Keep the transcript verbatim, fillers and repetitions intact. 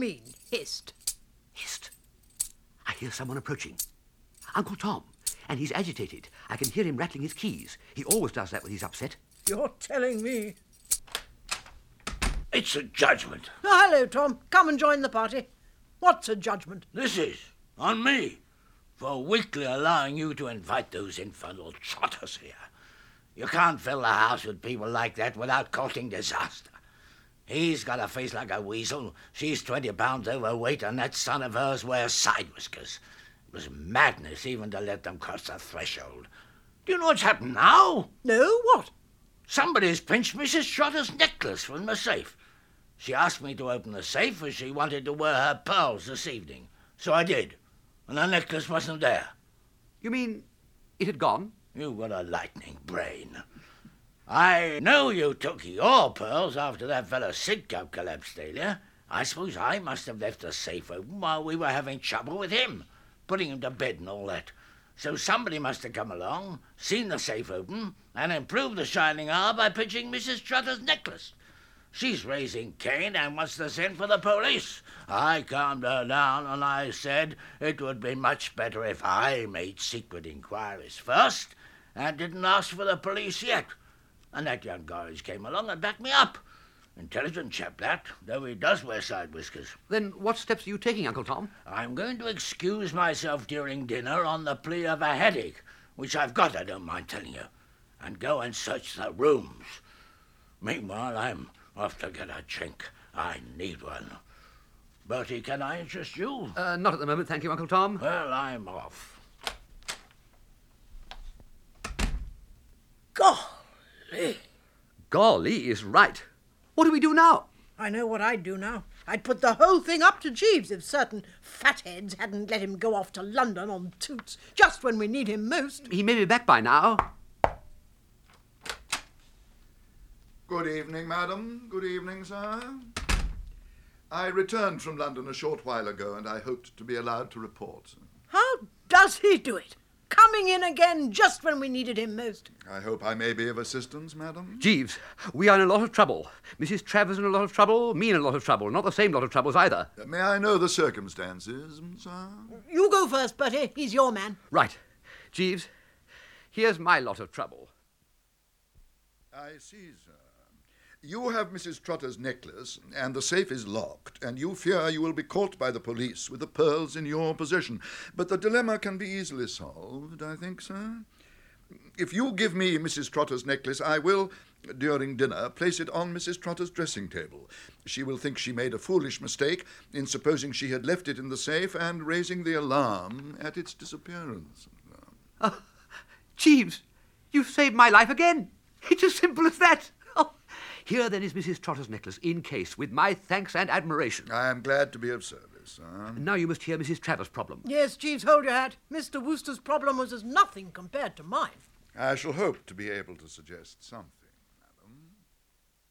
mean, hissed? Hist! I hear someone approaching. Uncle Tom. And he's agitated. I can hear him rattling his keys. He always does that when he's upset. You're telling me. It's a judgment. Oh, hello, Tom. Come and join the party. What's a judgment? This is, on me, for weakly allowing you to invite those infernal trotters here. You can't fill the house with people like that without causing disaster. He's got a face like a weasel. She's twenty pounds overweight, and that son of hers wears side whiskers. It was madness even to let them cross the threshold. Do you know what's happened now? No, what? Somebody's pinched Missus Trotter's necklace from the safe. She asked me to open the safe as she wanted to wear her pearls this evening. So I did, and the necklace wasn't there. You mean it had gone? You've got a lightning brain. I know you took your pearls after that fellow Sidcup collapsed earlier. I suppose I must have left the safe open while we were having trouble with him, putting him to bed and all that. So somebody must have come along, seen the safe open, and improved the shining hour by pinching Missus Trotter's necklace. She's raising Cain and wants to send for the police. I calmed her down and I said it would be much better if I made secret inquiries first and didn't ask for the police yet. And that young guy came along and backed me up. Intelligent chap, that, though he does wear side whiskers. Then what steps are you taking, Uncle Tom? I'm going to excuse myself during dinner on the plea of a headache, which I've got, I don't mind telling you, and go and search the rooms. Meanwhile, I'm off to get a drink. I need one. Bertie, can I interest you? Uh, not at the moment, thank you, Uncle Tom. Well, I'm off. Golly. Golly is right. What do we do now? I know what I'd do now. I'd put the whole thing up to Jeeves if certain fatheads hadn't let him go off to London on toots just when we need him most. He may be back by now. Good evening, madam. Good evening, sir. I returned from London a short while ago, and I hoped to be allowed to report. How does he do it? Coming in again just when we needed him most. I hope I may be of assistance, madam. Jeeves, we are in a lot of trouble. Missus Travers in a lot of trouble, me in a lot of trouble. Not the same lot of troubles either. Uh, may I know the circumstances, sir? You go first, Bertie. He's your man. Right. Jeeves, here's my lot of trouble. I see, sir. You have Missus Trotter's necklace, and the safe is locked, and you fear you will be caught by the police with the pearls in your possession. But the dilemma can be easily solved, I think, sir. If you give me Missus Trotter's necklace, I will, during dinner, place it on Missus Trotter's dressing table. She will think she made a foolish mistake in supposing she had left it in the safe and raising the alarm at its disappearance. Uh, Jeeves, you've saved my life again. It's as simple as that. Oh. Here, then, is Missus Trotter's necklace, in case, with my thanks and admiration. I am glad to be of service, sir. Now you must hear Missus Travers' problem. Yes, Jeeves, hold your hat. Mister Wooster's problem was as nothing compared to mine. I shall hope to be able to suggest something.